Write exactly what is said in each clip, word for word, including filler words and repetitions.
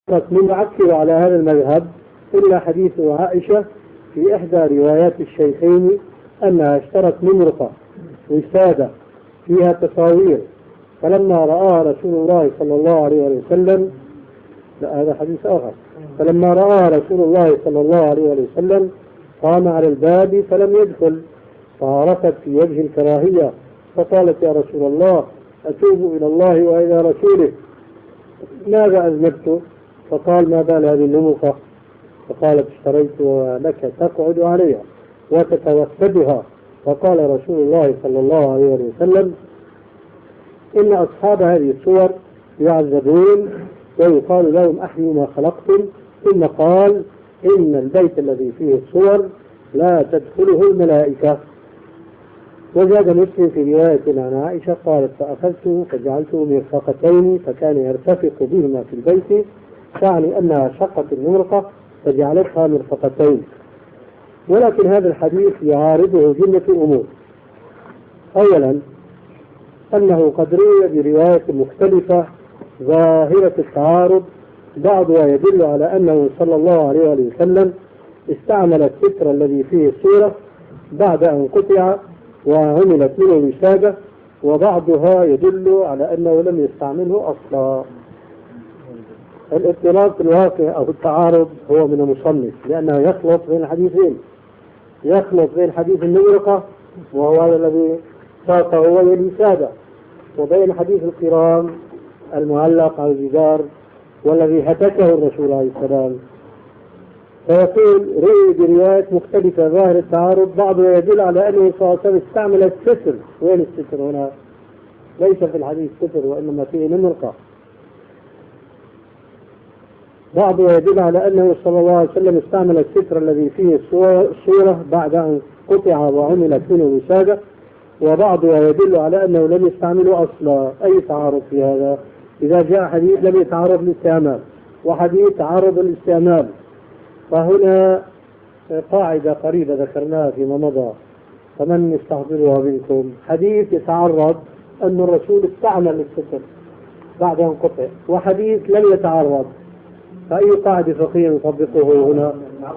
من يعكر على هذا المذهب إلا حديث عائشة في إحدى روايات الشيخين أنها اشترت نمرقة وسادة فيها تصاوير، فلما رآها رسول الله صلى الله عليه وسلم، لا هذا حديث آخر، فلما رآها رسول الله صلى الله عليه وسلم قام على الباب فلم يدخل، فعرفت في وجه الكراهية فقالت: يا رسول الله أتوب إلى الله وإلى رسوله، ماذا أذنبت؟ فقال: ما بال هذه النمرقة؟ فقالت: اشتريتها لك تقعد عليها وتتوسدها. فقال رسول الله صلى الله عليه وسلم: إن أصحاب هذه الصور يعذبون ويقال لهم: أحيوا ما خلقتم. ثم قال: إن البيت الذي فيه الصور لا تدخله الملائكة. وزاد مسلم في رواية عن عائشة قالت: فأخذته فجعلته مرفقتين فكان يرتفق بهما في البيت، تعني أنها شقت النمرقة فجعلتها مرفقتين. ولكن هذا الحديث يعارضه جملة أمور. أولا أنه قد روي برواية مختلفة ظاهرة التعارض، بعضها يدل على أنه صلى الله عليه وسلم استعمل الستر الذي فيه الصورة بعد أن قطع وعملت منه وسادة، وبعضها يدل على أنه لم يستعمله أصلا. الاضطراب في الواقع أو التعارض هو من المصنف، لأنه يخلط بين الحديثين، يخلط بين حديث النمرقة وهو هذا الذي ساقه هو الوسادة، وبين حديث القرام المعلق على الجدار والذي هتكه الرسول عليه السلام. فيقول: رؤي بروايات مختلفة ظاهر التعارض، بعضها يدل على أنه صلى الله عليه وسلم استعمل الستر. وين الستر هنا؟ ليس في الحديث ستر وإنما فيه نمرقة. بعضها يدل على أنه صلى الله عليه وسلم استعمل الستر الذي فيه الصورة بعد أن قطع وعملت منه وسادة، وبعضها يدل على أنه لم يستعمله أصلا. أي تعارض في هذا؟ إذا جاء حديث لم يتعارض الاستعمال وحديث تعارض الاستعمال، فهنا قاعدة قريبة ذكرناها فيما مضى، فمن يستحضرها منكم. حديث يتعرض أن الرسول استعمل الستر بعد أن قطع، وحديث لم يتعرض، فأي قاعدة فقهية نطبقه هنا؟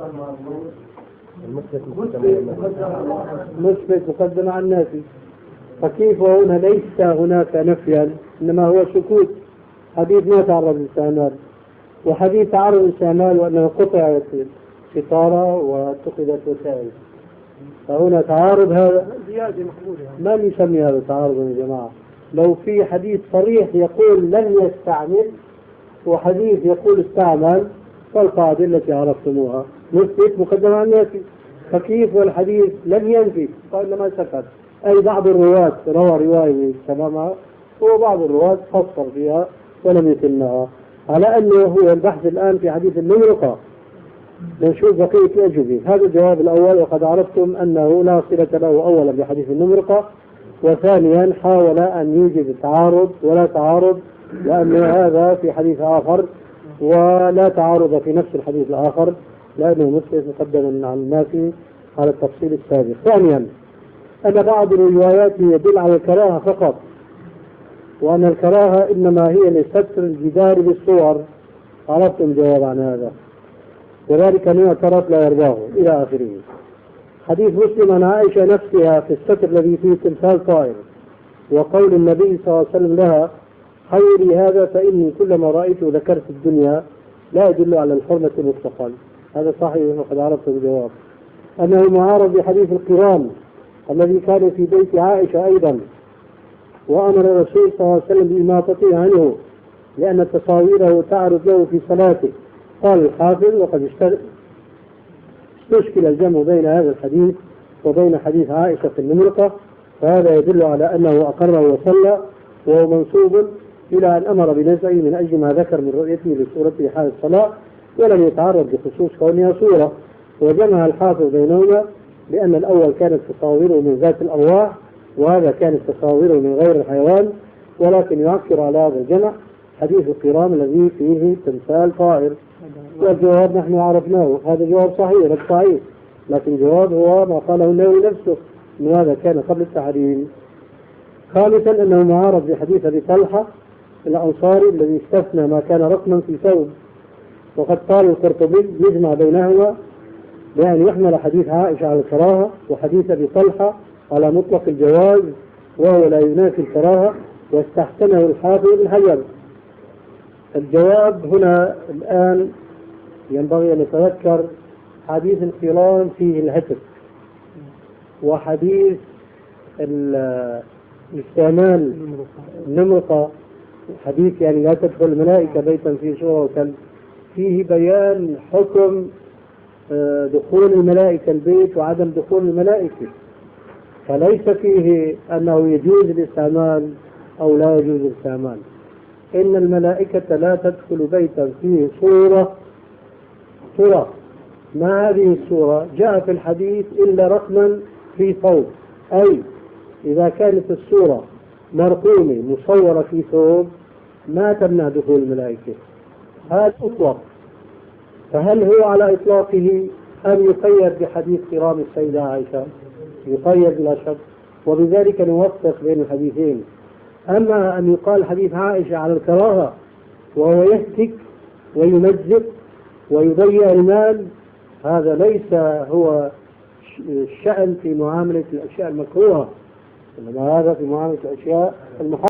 مثبت مقدم عن نافي. فكيف هنا ليس هناك نفيا إنما هو سكوت؟ حديث ما تعرض للاستعمال، وحديث تعرض للاستعمال وأنه قطع ستارة واتخذت وسائل، فهنا تعارض. هذا ما يسمي هذا تعارض يا جماعة؟ لو في حديث صريح يقول لن يستعمل وحديث يقول استعمل، فالقاعدة التي عرفتموها مثبت مقدم عن نافي. فكيف والحديث لم ينفي وإنما سكت؟ أي بعض الرواة روى رواية تمامها وبعض الرواة فصل فيها ولم يتمها، على أنه هو البحث الآن في حديث النمرقة. نشوف بقية الأجوبة. هذا الجواب الأول، وقد عرفتم أنه لا صلة له أولا بحديث النمرقة، وثانيا حاول أن يوجد تعارض ولا تعارض، لأن هذا في حديث آخر ولا تعارض في نفس الحديث الآخر، لأنه مثل مقدم عن النافي على التفصيل السابق. ثانيا أن بعض الروايات يدل على الكراهة فقط، وأن الكراهة إنما هي لستر الجدار بالصور. عرفتم الجواب عن هذا، وذلك أن اعترف لا يرضاه إلى آخره. حديث مسلم عن عائشة نفسها في الستر الذي فيه تمثال طائر، وقول النبي صلى الله عليه وسلم لها: خيري هذا فإني كلما رأيته ذكرت الدنيا، لا يدل على الحرمة مطلقا. هذا صحيح وقد عرفت الجواب. أنه معارض بحديث القرام الذي كان في بيت عائشة أيضا، وأمر الرسول صلى الله عليه وسلم بإماطته عنه لأن تصاويره تعرض له في صلاته. قال الحافظ: وقد استشكل الجمع بين هذا الحديث وبين حديث عائشة في النمرقة، فهذا يدل على أنه أقر وصلى، وهو منسوب إلى أن أمر بنزعه من أجل ما ذكر من رؤيته لصورته حال الصلاة، ولم يتعرض بخصوص كونها صورة. وجمع الحافظ بينهما لأن الأول كانت تصاويره من ذات الأرواح، وهذا كانت تصاويره من غير الحيوان، ولكن يعكر على هذا الجمع حديث القرام الذي فيه تمثال طائر. والجواب نحن عرفناه، هذا جواب صحيح صحيح، لكن الجواب هو ما قاله النووي نفسه، أن هذا كان قبل التحريم. خامسا أنه معارض بحديث أبي طلحة الأنصاري الذي استثنى ما كان رقما في ثوب، وقد قال القرطبي يجمع بينهما بأن يحمل حديث عائشة على الكراهة وحديث أبي طلحة على مطلق الجواز وهو لا ينافي الكراهة، واستحسنه الحافظ بن حجر. الجواب هنا الآن ينبغي أن نتذكر حديث القران فيه الهتك، وحديث الاستعمال النمرقة حديث يعني لا تدخل الملائكة بيتا فيه صورة وكلب، فيه بيان حكم دخول الملائكة البيت وعدم دخول الملائكة، فليس فيه أنه يجوز الاستعمال أو لا يجوز الاستعمال. إن الملائكة لا تدخل بيتا فيه صورة صورة ما هذه الصورة جاء في الحديث إلا رقما في ثوب، أي إذا كانت الصورة مرقومة مصورة في ثوب ما تمنع دخول الملائكة. هذا أطلق، فهل هو على إطلاقه أم يقيد بحديث كرام السيدة عائشة؟ يقيد لا شك، وبذلك نوفق بين الحديثين. أما أن يقال حديث عائشة على الكراهة وهو يهتك ويمزق ويضيع المال، هذا ليس هو الشأن في معاملة الأشياء المكروهة، إنما هذا في معاملة الأشياء المحرمة.